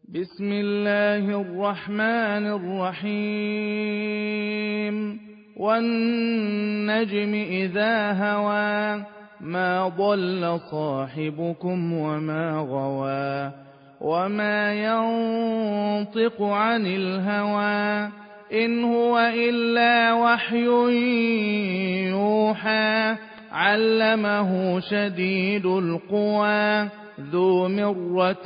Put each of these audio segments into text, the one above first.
بسم الله الرحمن الرحيم والنجم إذا هوى ما ضل صاحبكم وما غوى وما ينطق عن الهوى إن هو إلا وحي يوحى علمه شديد القوى ذو مرة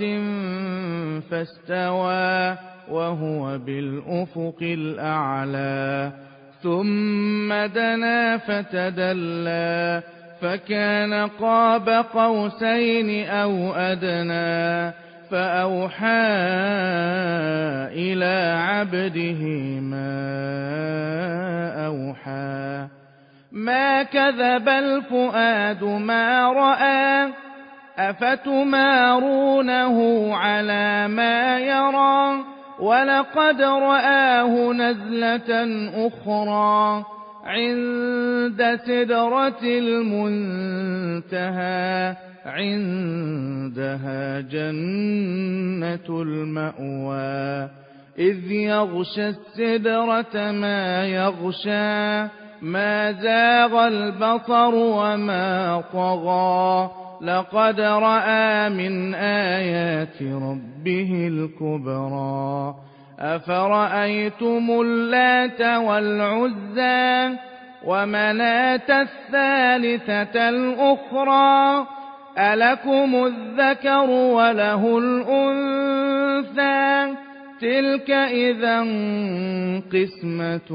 فاستوى وهو بالأفق الأعلى ثم دنا فتدلى فكان قاب قوسين أو أدنى فأوحى إلى عبده ما أوحى ما كذب الفؤاد ما رأى أفتمارونه على ما يرى ولقد رآه نزلة أخرى عند سدرة المنتهى عندها جنة المأوى إذ يغشى السدرة ما يغشى ما زاغ البصر وما طغى لقد رأى من آيات ربه الكبرى أفرأيتم اللات والعزى ومناة الثالثة الأخرى ألكم الذكر وله الأنثى تلك إذا قسمة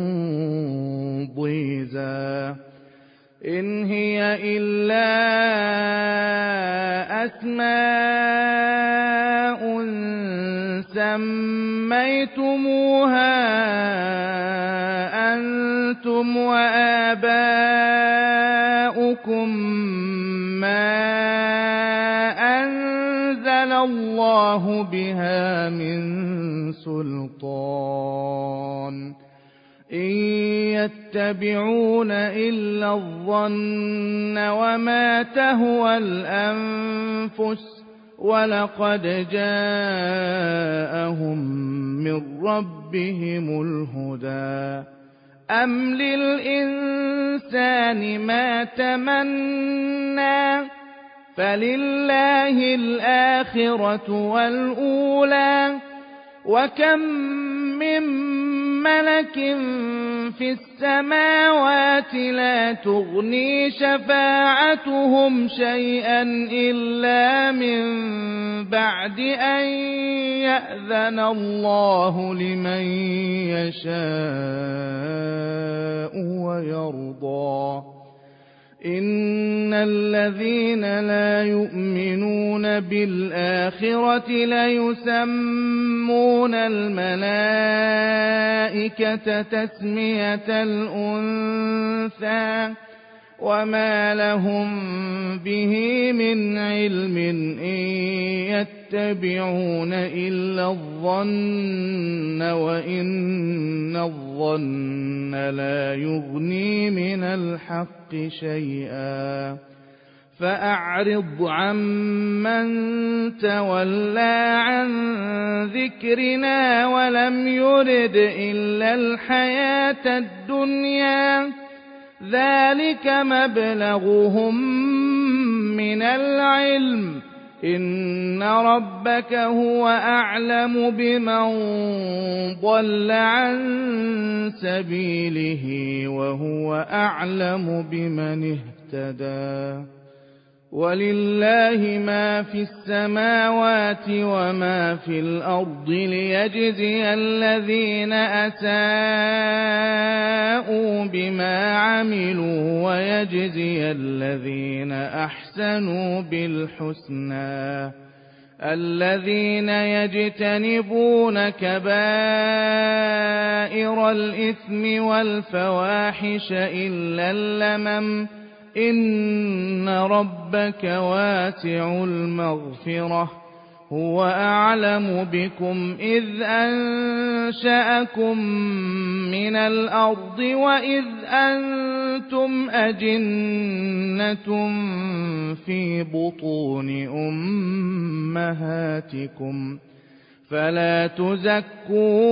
ضيزى إن هي إلا أسماء سميتموها أنتم وآباؤكم ما أنزل الله بها من سلطان إن يتبعون إلا الظن وما تهوى الأنفس ولقد جاءهم من ربهم الهدى أم للإنسان ما تمنى فلله الآخرة والأولى وكم من ملك في السماوات لا تغني شفاعتهم شيئا إلا من بعد أن يأذن الله لمن يشاء ويرضى إن الذين لا يؤمنون بالآخرة ليسمون الملائكة تسمية الأنثى وما لهم به من علم إن يتبعون إلا الظن وإن الظن لا يغني من الحق شيئا فأعرض عمن تولى عن ذكرنا ولم يرد إلا الحياة الدنيا ذلك مبلغهم من العلم إن ربك هو أعلم بمن ضل عن سبيله وهو أعلم بمن اهتدى ولله ما في السماوات وما في الأرض ليجزي الذين أساءوا بما عملوا ويجزي الذين أحسنوا بالحسنى الذين يجتنبون كبائر الإثم والفواحش إلا اللمم إن ربك واسع المغفرة هو أعلم بكم إذ أنشأكم من الأرض وإذ أنتم أجنة في بطون أمهاتكم فلا تزكوا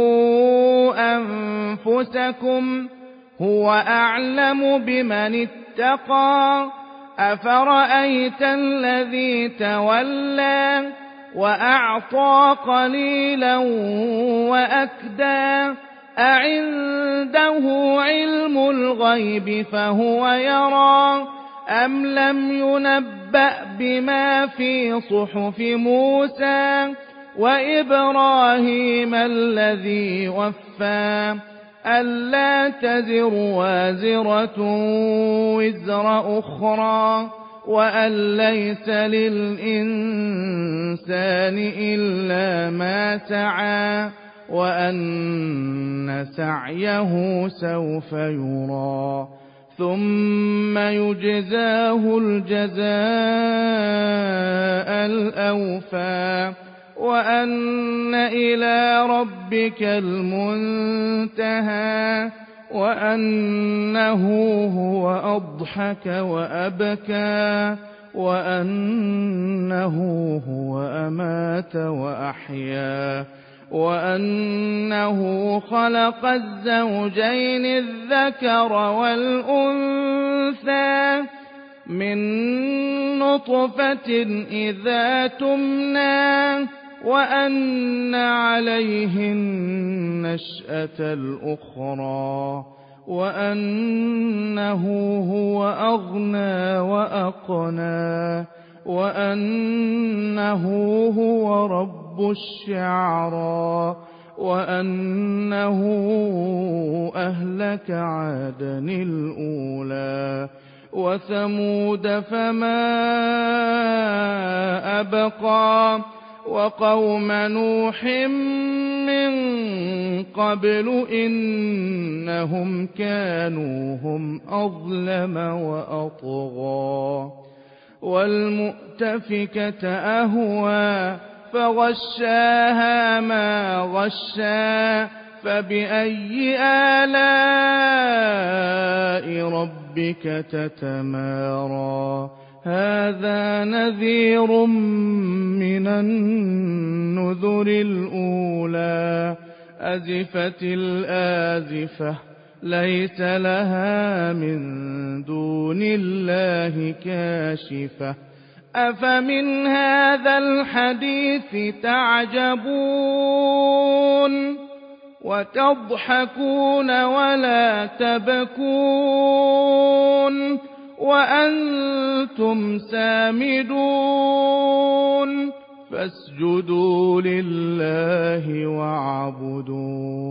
أنفسكم هو أعلم بمن اتقى أفرأيت الذي تولى وأعطى قليلا وأكدى أعنده علم الغيب فهو يرى أم لم ينبأ بما في صحف موسى وإبراهيم الذي وفى ألا تزر وازرة وزر أخرى وأن ليس للإنسان إلا ما سعى وأن سعيه سوف يرى ثم يجزاه الجزاء الأوفى وأن إلى ربك المنتهى وأنه هو أضحك وأبكى وأنه هو أمات وأحيا وأنه خلق الزوجين الذكر والأنثى من نطفة إذا تمنى وأن عليه النشأة الأخرى وأنه هو أغنى وأقنى وأنه هو رب الشعرى وأنه أهلك عادا الأولى وثمود فما أبقى وقوم نوح من قبل إنهم كانوا هم أظلم وأطغى والمؤتفكة أهوى فغشاها ما غشا فبأي آلاء ربك تتمارى هذا نذير من النذر الأولى أزفت الآزفة ليس لها من دون الله كاشفة أفمن هذا الحديث تعجبون وتضحكون ولا تبكون وأنتم سامدون فاسجدوا لله واعبدوا